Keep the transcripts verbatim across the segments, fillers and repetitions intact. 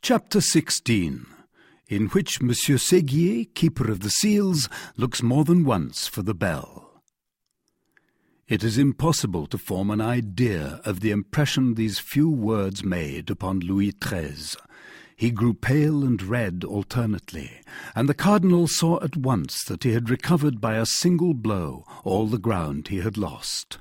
Chapter sixteen, in which Monsieur Séguier, Keeper of the Seals, looks more than once for the bell. It is impossible to form an idea of the impression these few words made upon Louis the thirteenth. He grew pale and red alternately, and the cardinal saw at once that he had recovered by a single blow all the ground he had lost.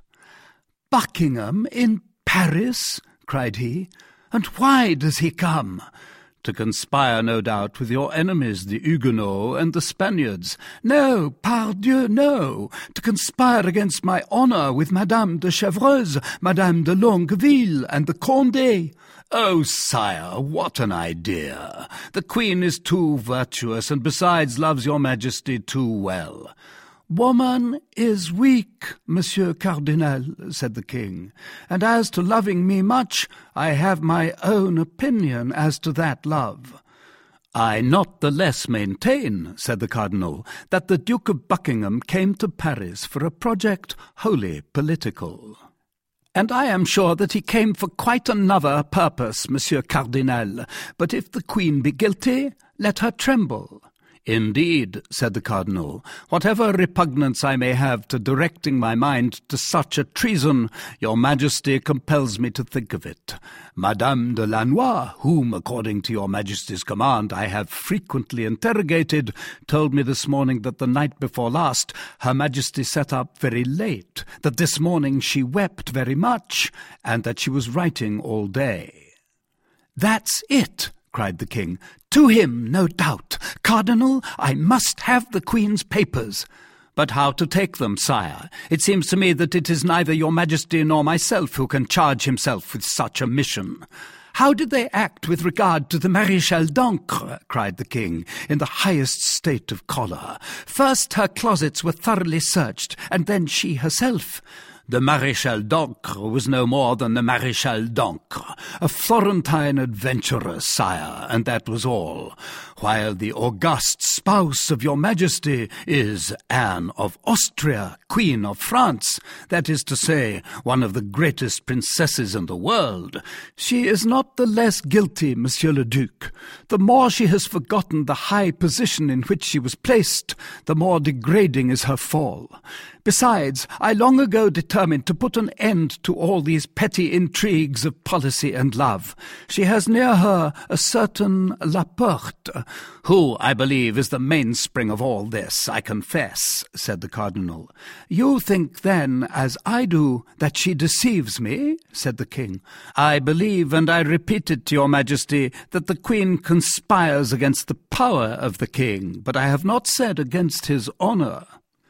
"Buckingham in Paris?" cried he. "And why does he come?" "To conspire, no doubt, with your enemies, the Huguenots and the Spaniards." "No, pardieu, no! To conspire against my honour with Madame de Chevreuse, Madame de Longueville, and the Condé." "Oh, sire, what an idea! The Queen is too virtuous, and besides loves your Majesty too well." "Woman is weak, Monsieur Cardinal," said the king, "and as to loving me much, I have my own opinion as to that love." "I not the less maintain," said the cardinal, "that the Duke of Buckingham came to Paris for a project wholly political." "And I am sure that he came for quite another purpose, Monsieur Cardinal. But if the Queen be guilty, let her tremble." "Indeed," said the cardinal, "whatever repugnance I may have to directing my mind to such a treason, your Majesty compels me to think of it. Madame de Lannoy, whom, according to your Majesty's command, I have frequently interrogated, told me this morning that the night before last her Majesty sat up very late, that this morning she wept very much, and that she was writing all day." "That's it!" cried the king. "To him, no doubt. Cardinal, I must have the Queen's papers." "But how to take them, sire? It seems to me that it is neither your Majesty nor myself who can charge himself with such a mission." "How did they act with regard to the Maréchal d'Ancre?" cried the king, in the highest state of choler. "First her closets were thoroughly searched, and then she herself." "The Maréchal d'Ancre was no more than the Maréchal d'Ancre, a Florentine adventurer, sire, and that was all, while the august spouse of your Majesty is Anne of Austria, Queen of France, that is to say, one of the greatest princesses in the world." "She is not the less guilty, Monsieur le Duc. The more she has forgotten the high position in which she was placed, the more degrading is her fall. Besides, I long ago determined to put an end to all these petty intrigues of policy and love. She has near her a certain Laporte, who, I believe, is the mainspring of all this, I confess," said the cardinal. "You think, then, as I do, that she deceives me?" said the king. "I believe, and I repeat it to your Majesty, that the Queen conspires against the power of the king, but I have not said against his honour."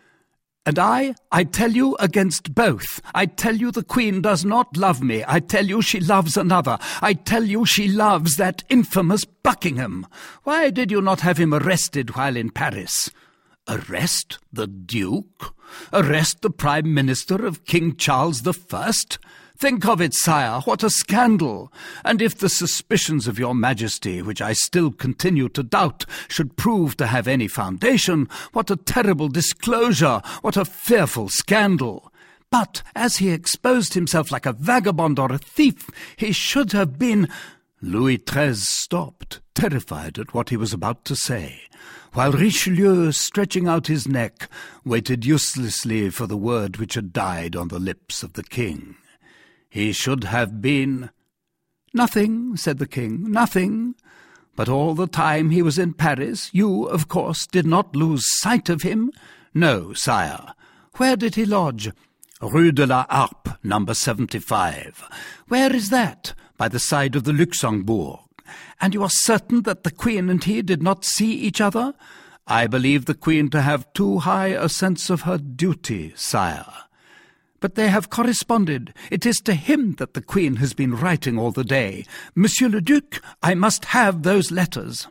"And I, I tell you against both. I tell you the Queen does not love me. I tell you she loves another. I tell you she loves that infamous Buckingham. Why did you not have him arrested while in Paris?" "Arrest the Duke? Arrest the Prime Minister of King Charles the First? Think of it, sire, what a scandal! And if the suspicions of your Majesty, which I still continue to doubt, should prove to have any foundation, what a terrible disclosure, what a fearful scandal! But as he exposed himself like a vagabond or a thief, he should have been—" Louis the thirteenth stopped, terrified at what he was about to say, while Richelieu, stretching out his neck, waited uselessly for the word which had died on the lips of the king. "He should have been—" "Nothing," said the king, "nothing. But all the time he was in Paris, you, of course, did not lose sight of him?" "No, sire." "Where did he lodge?" "Rue de la Harpe, number seventy-five. "Where is that?" "By the side of the Luxembourg." "And you are certain that the Queen and he did not see each other?" "I believe the Queen to have too high a sense of her duty, sire." "But they have corresponded. It is to him that the Queen has been writing all the day. Monsieur le Duc, I must have those letters."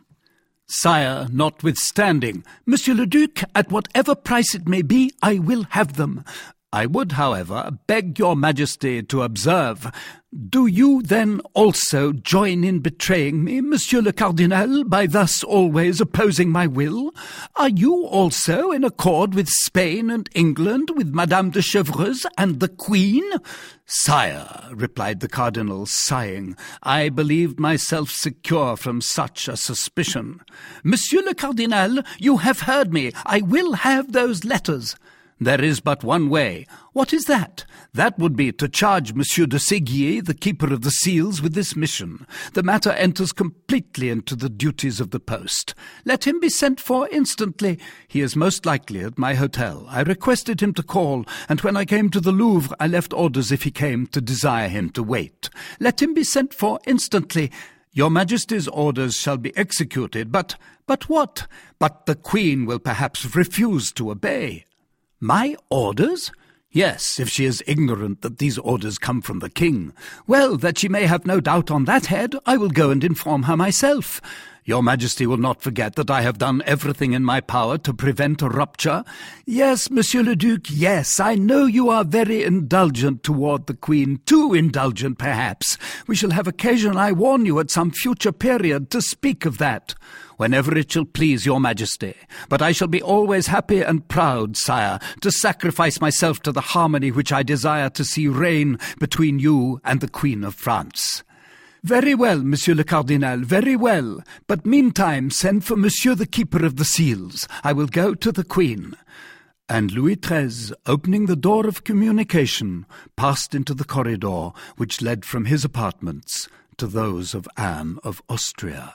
"Sire, notwithstanding—" "Monsieur le Duc, at whatever price it may be, I will have them." I would, however, beg your Majesty to observe, do you then also join in betraying me, Monsieur le Cardinal, by thus always opposing my will? Are you also in accord with Spain and England, with Madame de Chevreuse and the Queen? Sire, replied the Cardinal, sighing, I believed myself secure from such a suspicion. Monsieur le Cardinal, you have heard me. I will have those letters. There is but one way. What is that? That would be to charge Monsieur de Séguier, the Keeper of the Seals, with this mission. The matter enters completely into the duties of the post. Let him be sent for instantly. He is most likely at my hotel. I requested him to call, and when I came to the Louvre, I left orders if he came to desire him to wait. Let him be sent for instantly. Your Majesty's orders shall be executed, but... But what? But the Queen will perhaps refuse to obey. My orders? Yes, if she is ignorant that these orders come from the king. Well, that she may have no doubt on that head, I will go and inform her myself. Your Majesty will not forget that I have done everything in my power to prevent a rupture. Yes, Monsieur le Duc, yes, I know you are very indulgent toward the Queen, too indulgent, perhaps. We shall have occasion, I warn you, at some future period, to speak of that. Whenever it shall please your Majesty. But I shall be always happy and proud, sire, to sacrifice myself to the harmony which I desire to see reign between you and the Queen of France. Very well, Monsieur le Cardinal, very well. But meantime send for Monsieur the Keeper of the Seals. I will go to the Queen. And Louis the thirteenth, opening the door of communication, passed into the corridor which led from his apartments to those of Anne of Austria.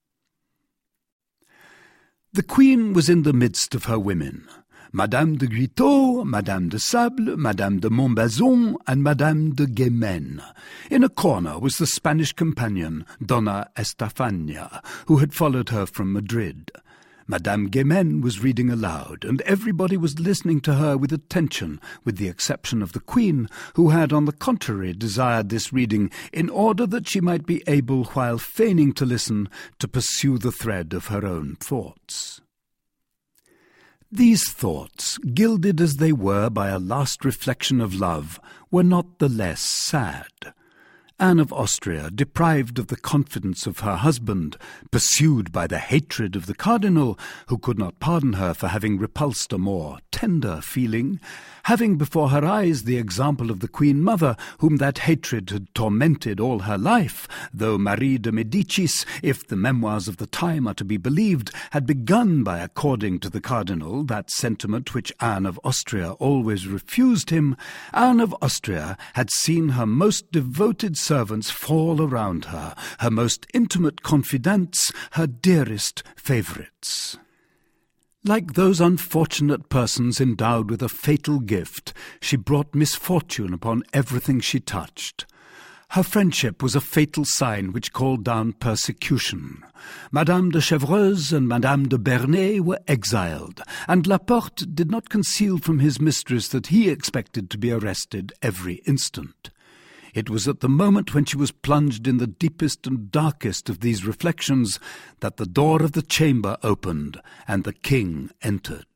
The Queen was in the midst of her women, Madame de Guitaut, Madame de Sable, Madame de Montbazon, and Madame de Guémene. In a corner was the Spanish companion, Donna Estefania, who had followed her from Madrid. Madame Guémene was reading aloud, and everybody was listening to her with attention, with the exception of the Queen, who had, on the contrary, desired this reading in order that she might be able, while feigning to listen, to pursue the thread of her own thoughts. These thoughts, gilded as they were by a last reflection of love, were not the less sad. Anne of Austria, deprived of the confidence of her husband, pursued by the hatred of the cardinal, who could not pardon her for having repulsed a more tender feeling, having before her eyes the example of the Queen Mother, whom that hatred had tormented all her life, though Marie de Medicis, if the memoirs of the time are to be believed, had begun by according to the cardinal that sentiment which Anne of Austria always refused him, Anne of Austria had seen her most devoted servants fall around her, her most intimate confidants, her dearest favourites. Like those unfortunate persons endowed with a fatal gift, she brought misfortune upon everything she touched. Her friendship was a fatal sign which called down persecution. Madame de Chevreuse and Madame de Bernay were exiled, and Laporte did not conceal from his mistress that he expected to be arrested every instant. It was at the moment when she was plunged in the deepest and darkest of these reflections that the door of the chamber opened and the king entered.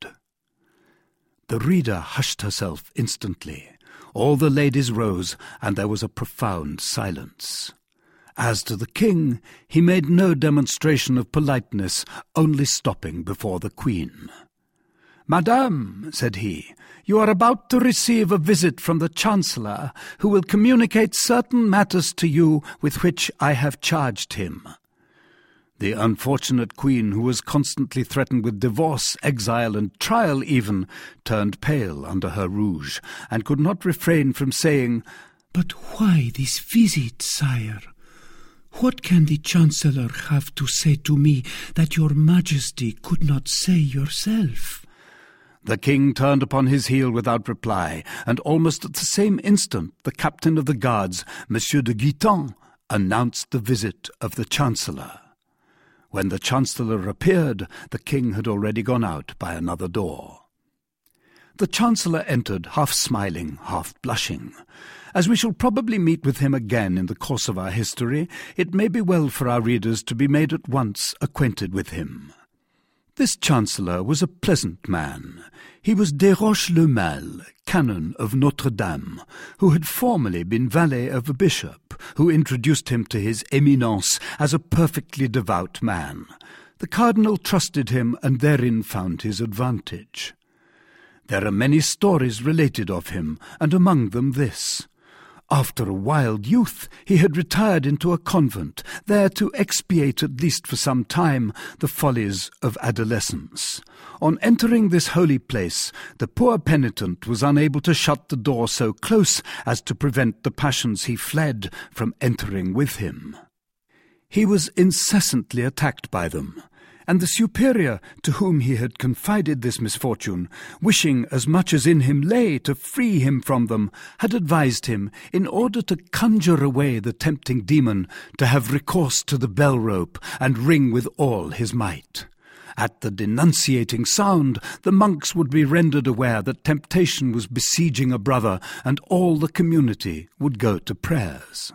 The reader hushed herself instantly. All the ladies rose, and there was a profound silence. As to the king, he made no demonstration of politeness, only stopping before the queen. "Madame," said he, "you are about to receive a visit from the Chancellor, who will communicate certain matters to you with which I have charged him." The unfortunate queen, who was constantly threatened with divorce, exile, and trial even, turned pale under her rouge, and could not refrain from saying, "But why this visit, sire? What can the Chancellor have to say to me that your Majesty could not say yourself?" The king turned upon his heel without reply, and almost at the same instant the captain of the guards, Monsieur de Guiton, announced the visit of the Chancellor. When the Chancellor appeared, the king had already gone out by another door. The Chancellor entered, half smiling, half blushing. As we shall probably meet with him again in the course of our history, it may be well for our readers to be made at once acquainted with him. This chancellor was a pleasant man. He was Desroches-le-Mal, canon of Notre-Dame, who had formerly been valet of a bishop, who introduced him to his Eminence as a perfectly devout man. The cardinal trusted him and therein found his advantage. There are many stories related of him, and among them this. After a wild youth, he had retired into a convent, there to expiate at least for some time the follies of adolescence. On entering this holy place, the poor penitent was unable to shut the door so close as to prevent the passions he fled from entering with him. He was incessantly attacked by them, and the superior to whom he had confided this misfortune, wishing as much as in him lay to free him from them, had advised him, in order to conjure away the tempting demon, to have recourse to the bell-rope and ring with all his might. At the denunciating sound, the monks would be rendered aware that temptation was besieging a brother, and all the community would go to prayers.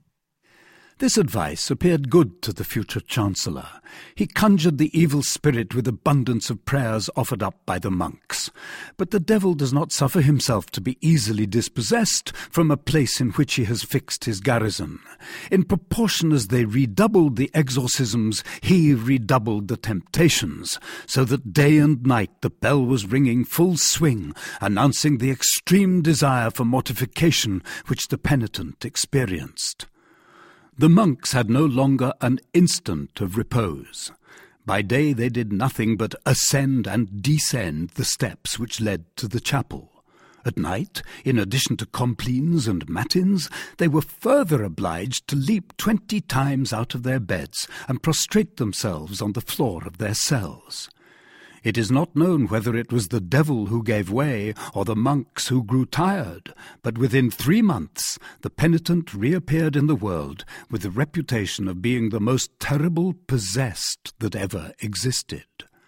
This advice appeared good to the future chancellor. He conjured the evil spirit with abundance of prayers offered up by the monks. But the devil does not suffer himself to be easily dispossessed from a place in which he has fixed his garrison. In proportion as they redoubled the exorcisms, he redoubled the temptations, so that day and night the bell was ringing full swing, announcing the extreme desire for mortification which the penitent experienced. The monks had no longer an instant of repose. By day they did nothing but ascend and descend the steps which led to the chapel. At night, in addition to complines and matins, they were further obliged to leap twenty times out of their beds and prostrate themselves on the floor of their cells. It is not known whether it was the devil who gave way or the monks who grew tired, but within three months the penitent reappeared in the world with the reputation of being the most terrible possessed that ever existed.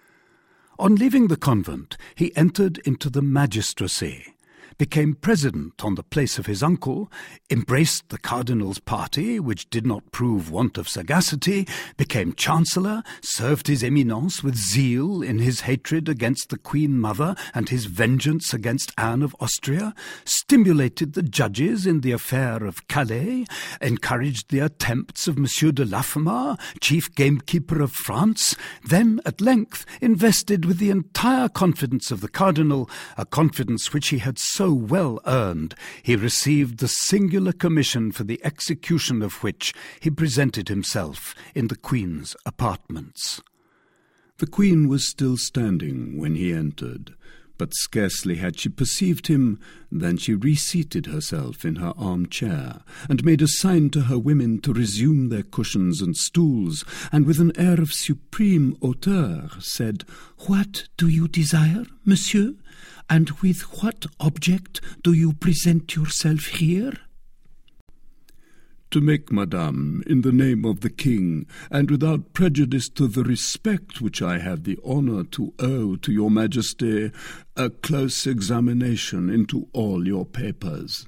On leaving the convent, he entered into the magistracy, became president on the place of his uncle, embraced the cardinal's party, which did not prove want of sagacity, became chancellor, served his Eminence with zeal in his hatred against the Queen Mother and his vengeance against Anne of Austria, stimulated the judges in the affair of Calais, encouraged the attempts of Monsieur de Laffemas, chief gamekeeper of France, then at length invested with the entire confidence of the cardinal, a confidence which he had so well earned, he received the singular commission for the execution of which he presented himself in the Queen's apartments. The Queen was still standing when he entered, but scarcely had she perceived him than she reseated herself in her armchair, and made a sign to her women to resume their cushions and stools, and with an air of supreme hauteur said, "What do you desire, monsieur? And with what object do you present yourself here?" "To make, madame, in the name of the king, and without prejudice to the respect which I have the honour to owe to your majesty, a close examination into all your papers."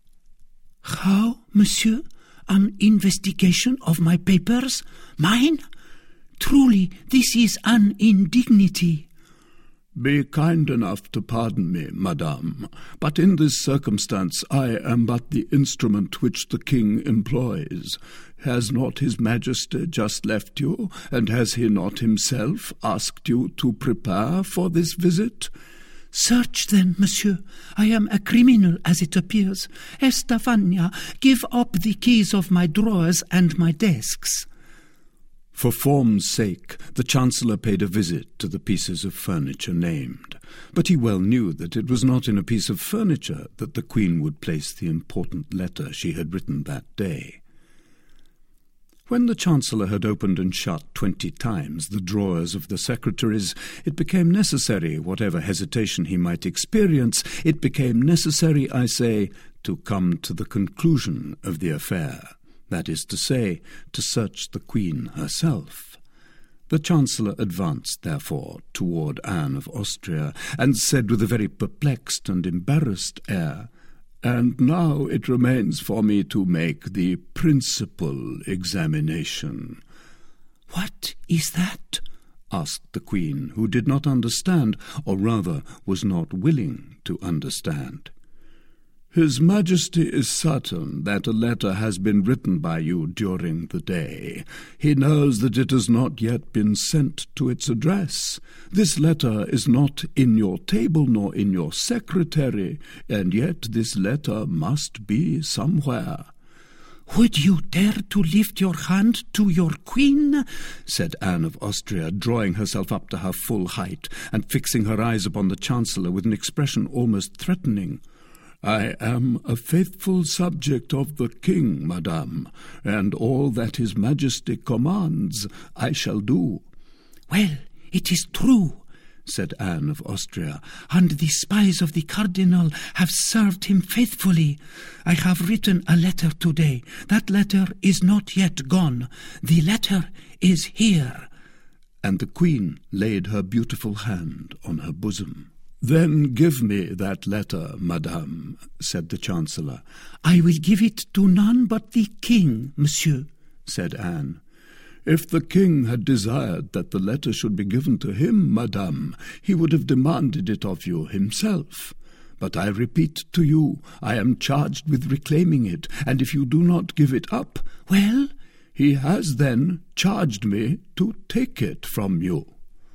"How, monsieur? An investigation of my papers? Mine? Truly, this is an indignity." "Be kind enough to pardon me, madame, but in this circumstance I am but the instrument which the king employs. Has not his majesty just left you, and has he not himself asked you to prepare for this visit?" "Search then, monsieur. I am a criminal, as it appears. Estefania, give up the keys of my drawers and my desks." For form's sake, the chancellor paid a visit to the pieces of furniture named, but he well knew that it was not in a piece of furniture that the Queen would place the important letter she had written that day. When the chancellor had opened and shut twenty times the drawers of the secretaries, it became necessary, whatever hesitation he might experience, it became necessary, I say, to come to the conclusion of the affair. That is to say, to search the Queen herself. The Chancellor advanced, therefore, toward Anne of Austria, and said with a very perplexed and embarrassed air, "And now it remains for me to make the principal examination." "What is that?" asked the Queen, who did not understand, or rather was not willing to understand. "His Majesty is certain that a letter has been written by you during the day. He knows that it has not yet been sent to its address. This letter is not in your table nor in your secretary, and yet this letter must be somewhere." "Would you dare to lift your hand to your Queen?" said Anne of Austria, drawing herself up to her full height, and fixing her eyes upon the Chancellor with an expression almost threatening. "I am a faithful subject of the King, madame, and all that His Majesty commands I shall do." "Well, it is true," said Anne of Austria, "and the spies of the Cardinal have served him faithfully. I have written a letter today. That letter is not yet gone. The letter is here." And the Queen laid her beautiful hand on her bosom. "Then give me that letter, madame," said the Chancellor. "I will give it to none but the King, monsieur," said Anne. "If the King had desired that the letter should be given to him, madame, he would have demanded it of you himself. But I repeat to you, I am charged with reclaiming it, and if you do not give it up, well, he has then charged me to take it from you."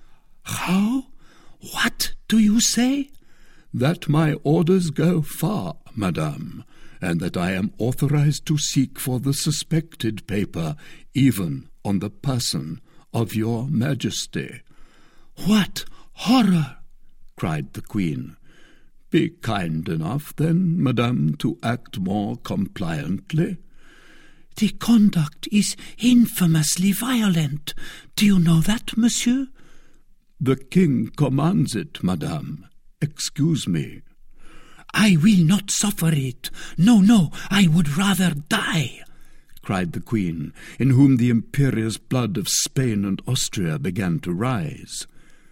"How? What do you say?" "That my orders go far, madame, and that I am authorized to seek for the suspected paper, even on the person of your Majesty." "What horror!" cried the Queen. "Be kind enough, then, madame, to act more compliantly." "The conduct is infamously violent. Do you know that, monsieur?" "The King commands it, madame. Excuse me." "I will not suffer it. No, no, I would rather die," cried the Queen, in whom the imperious blood of Spain and Austria began to rise.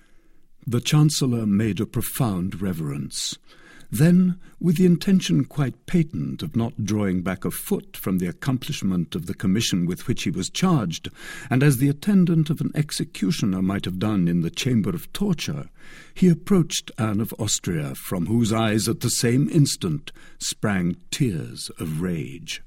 The Chancellor made a profound reverence. Then, with the intention quite patent of not drawing back a foot from the accomplishment of the commission with which he was charged, and as the attendant of an executioner might have done in the chamber of torture, he approached Anne of Austria, from whose eyes at the same instant sprang tears of rage.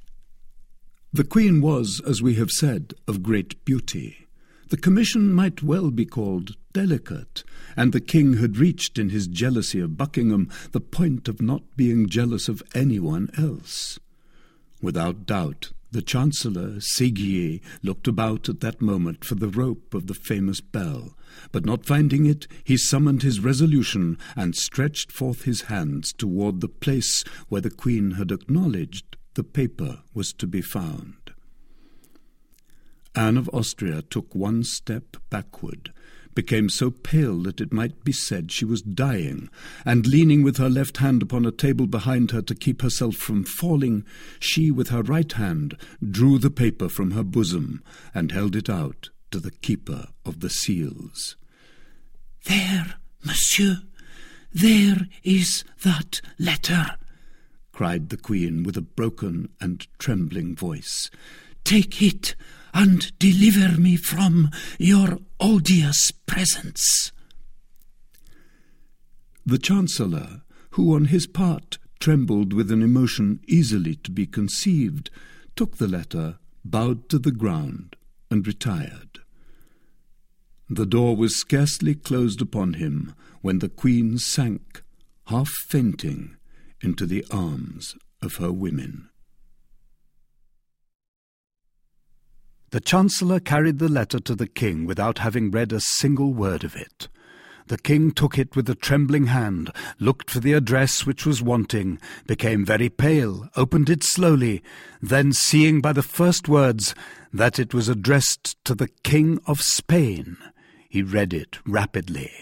The Queen was, as we have said, of great beauty. The commission might well be called delicate, and the King had reached in his jealousy of Buckingham the point of not being jealous of anyone else. Without doubt, the Chancellor, Séguier, looked about at that moment for the rope of the famous bell, but not finding it, he summoned his resolution and stretched forth his hands toward the place where the Queen had acknowledged the paper was to be found. Anne of Austria took one step backward, became so pale that it might be said she was dying, and leaning with her left hand upon a table behind her to keep herself from falling, she with her right hand drew the paper from her bosom and held it out to the keeper of the seals. "There, monsieur, there is that letter," cried the Queen with a broken and trembling voice. "Take it and deliver me from your odious presence." The Chancellor, who on his part trembled with an emotion easily to be conceived, took the letter, bowed to the ground, and retired. The door was scarcely closed upon him when the Queen sank, half fainting, into the arms of her women. The Chancellor carried the letter to the King without having read a single word of it. The King took it with a trembling hand, looked for the address which was wanting, became very pale, opened it slowly, then, seeing by the first words that it was addressed to the King of Spain, he read it rapidly.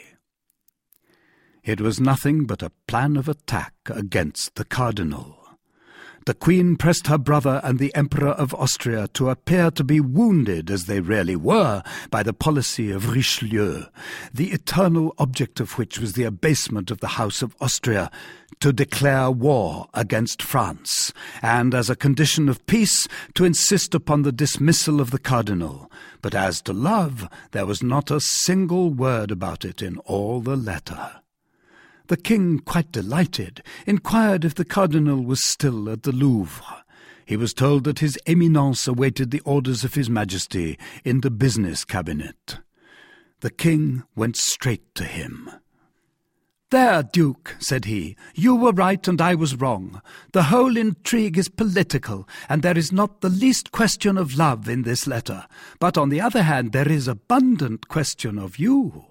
It was nothing but a plan of attack against the Cardinal. The Queen pressed her brother and the Emperor of Austria to appear to be wounded, as they really were, by the policy of Richelieu, the eternal object of which was the abasement of the House of Austria, to declare war against France, and as a condition of peace to insist upon the dismissal of the cardinal. But as to love, there was not a single word about it in all the letter. The king, quite delighted, inquired if the cardinal was still at the Louvre. He was told that his Eminence awaited the orders of his Majesty in the business cabinet. The king went straight to him. "There, Duke," said he, "you were right and I was wrong. The whole intrigue is political, and there is not the least question of love in this letter. But on the other hand, there is abundant question of you."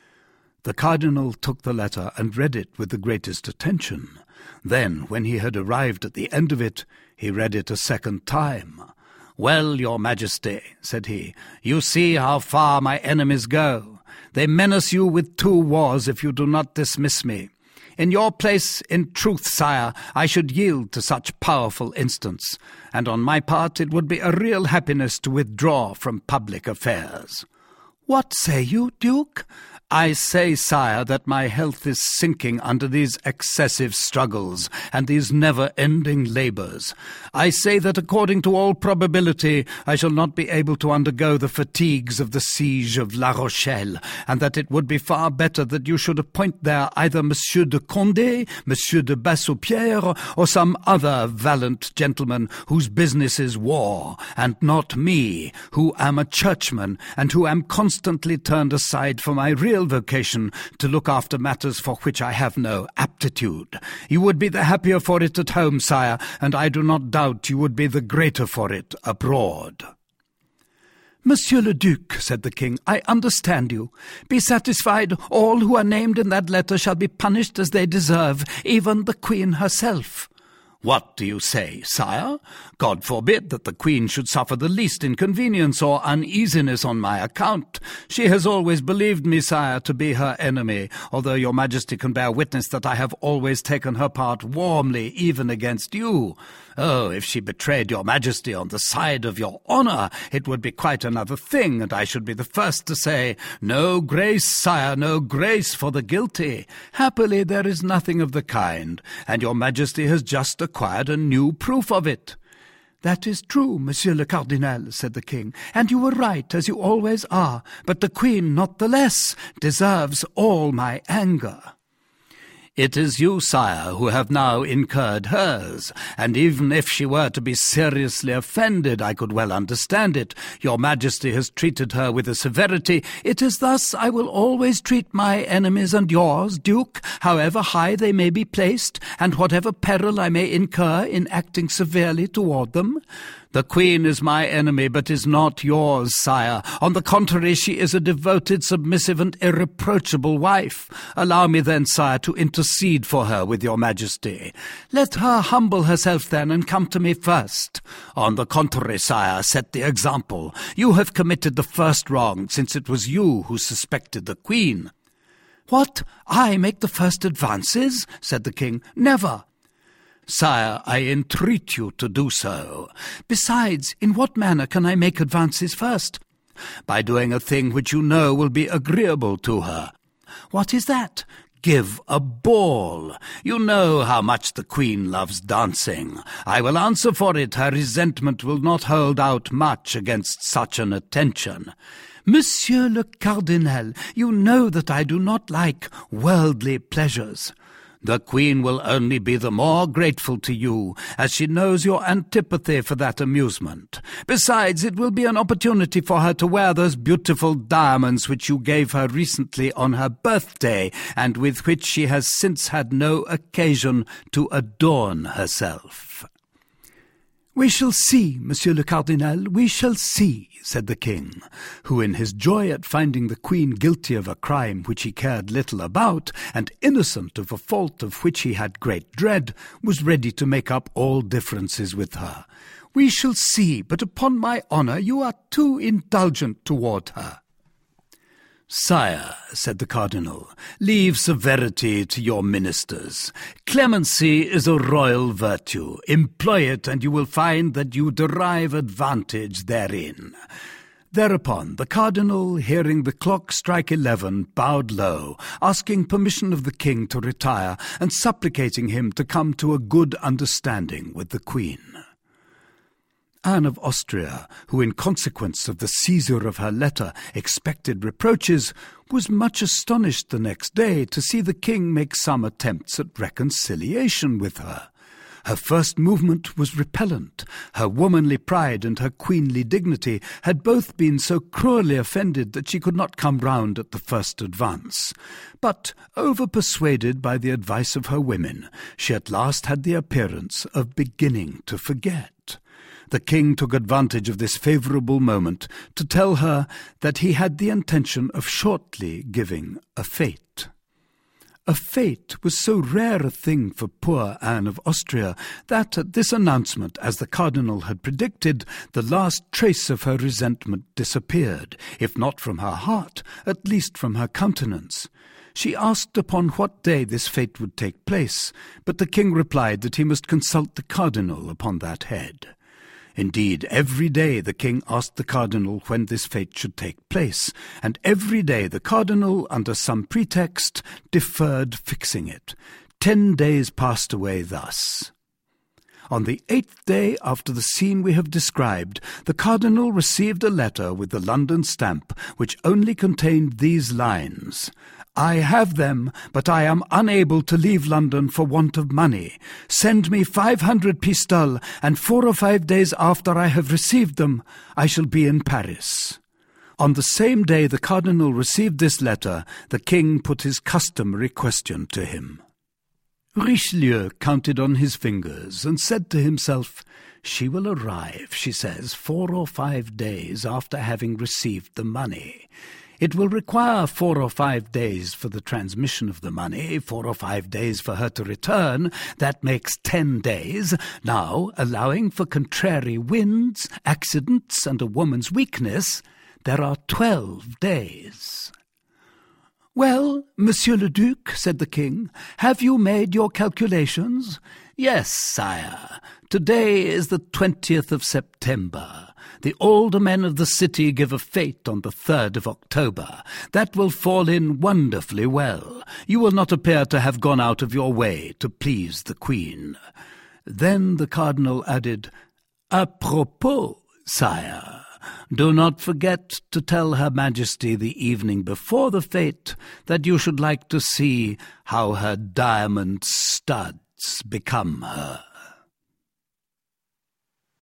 The cardinal took the letter and read it with the greatest attention. Then, when he had arrived at the end of it, he read it a second time. "Well, your Majesty," said he, "you see how far my enemies go. They menace you with two wars if you do not dismiss me. In your place, in truth, sire, I should yield to such powerful instance, and on my part it would be a real happiness to withdraw from public affairs." "What say you, Duke?" "I say, sire, that my health is sinking under these excessive struggles and these never-ending labours. I say that according to all probability I shall not be able to undergo the fatigues of the siege of La Rochelle, and that it would be far better that you should appoint there either Monsieur de Condé, Monsieur de Bassompierre, or some other valiant gentleman whose business is war, and not me, who am a churchman, and who am constantly turned aside for my real vocation to look after matters for which I have no aptitude. You would be the happier for it at home, sire, and I do not doubt you would be the greater for it abroad." "Monsieur le Duc," said the king, "I understand you. Be satisfied, all who are named in that letter shall be punished as they deserve, even the Queen herself." "What do you say, sire? God forbid that the Queen should suffer the least inconvenience or uneasiness on my account. She has always believed me, sire, to be her enemy, although your Majesty can bear witness that I have always taken her part warmly, even against you. Oh, if she betrayed your Majesty on the side of your honour, it would be quite another thing, and I should be the first to say, 'No grace, sire, no grace for the guilty.' Happily there is nothing of the kind, and your Majesty has just acquired a new proof of it." "That is true, Monsieur le Cardinal," said the king, "and you were right, as you always are, but the Queen not the less deserves all my anger." "It is you, sire, who have now incurred hers, and even if she were to be seriously offended, I could well understand it. Your Majesty has treated her with a severity. It is thus I will always treat my enemies and yours, Duke, however high they may be placed, and whatever peril I may incur in acting severely toward them. The Queen is my enemy, but is not yours, sire. On the contrary, she is a devoted, submissive, and irreproachable wife. Allow me then, sire, to intercede for her with your Majesty. Let her humble herself then, and come to me first. On the contrary, sire, set the example. You have committed the first wrong, since it was you who suspected the Queen." "What? I make the first advances?" said the king. "Never." "Sire, I entreat you to do so. Besides, in what manner can I make advances first?" "By doing a thing which you know will be agreeable to her." "What is that?" "Give a ball. You know how much the Queen loves dancing. I will answer for it, her resentment will not hold out much against such an attention." "Monsieur le Cardinal, you know that I do not like worldly pleasures." "The Queen will only be the more grateful to you, as she knows your antipathy for that amusement. Besides, it will be an opportunity for her to wear those beautiful diamonds which you gave her recently on her birthday, and with which she has since had no occasion to adorn herself." "We shall see, Monsieur le Cardinal, we shall see," said the king, who in his joy at finding the Queen guilty of a crime which he cared little about, and innocent of a fault of which he had great dread, was ready to make up all differences with her. "We shall see, but upon my honour you are too indulgent toward her." "Sire," said the cardinal, "leave severity to your ministers. Clemency is a royal virtue. Employ it, and you will find that you derive advantage therein." Thereupon the cardinal, hearing the clock strike eleven, bowed low, asking permission of the king to retire, and supplicating him to come to a good understanding with the queen. Anne of Austria, who in consequence of the seizure of her letter expected reproaches, was much astonished the next day to see the king make some attempts at reconciliation with her. Her first movement was repellent. Her womanly pride and her queenly dignity had both been so cruelly offended that she could not come round at the first advance. But, over-persuaded by the advice of her women, she at last had the appearance of beginning to forget. The king took advantage of this favourable moment to tell her that he had the intention of shortly giving a fête. A fête was so rare a thing for poor Anne of Austria that at this announcement, as the cardinal had predicted, the last trace of her resentment disappeared, if not from her heart, at least from her countenance. She asked upon what day this fête would take place, but the king replied that he must consult the cardinal upon that head. Indeed, every day the king asked the cardinal when this fête should take place, and every day the cardinal, under some pretext, deferred fixing it. Ten days passed away thus. On the eighth day after the scene we have described, the cardinal received a letter with the London stamp, which only contained these lines: "I have them, but I am unable to leave London for want of money. Send me five hundred pistoles, and four or five days after I have received them, I shall be in Paris." On the same day the cardinal received this letter, the king put his customary question to him. Richelieu counted on his fingers and said to himself, "She will arrive, she says, four or five days after having received the money. It will require four or five days for the transmission of the money, four or five days for her to return. That makes ten days. Now, allowing for contrary winds, accidents, and a woman's weakness, there are twelve days." "Well, Monsieur le Duc," said the king, "have you made your calculations?" "Yes, sire. Today is the twentieth of September. The older men of the city give a fête on the third of October. That will fall in wonderfully well. You will not appear to have gone out of your way to please the queen." Then the cardinal added, "À propos, sire, do not forget to tell Her Majesty the evening before the fête that you should like to see how her diamond studs become her."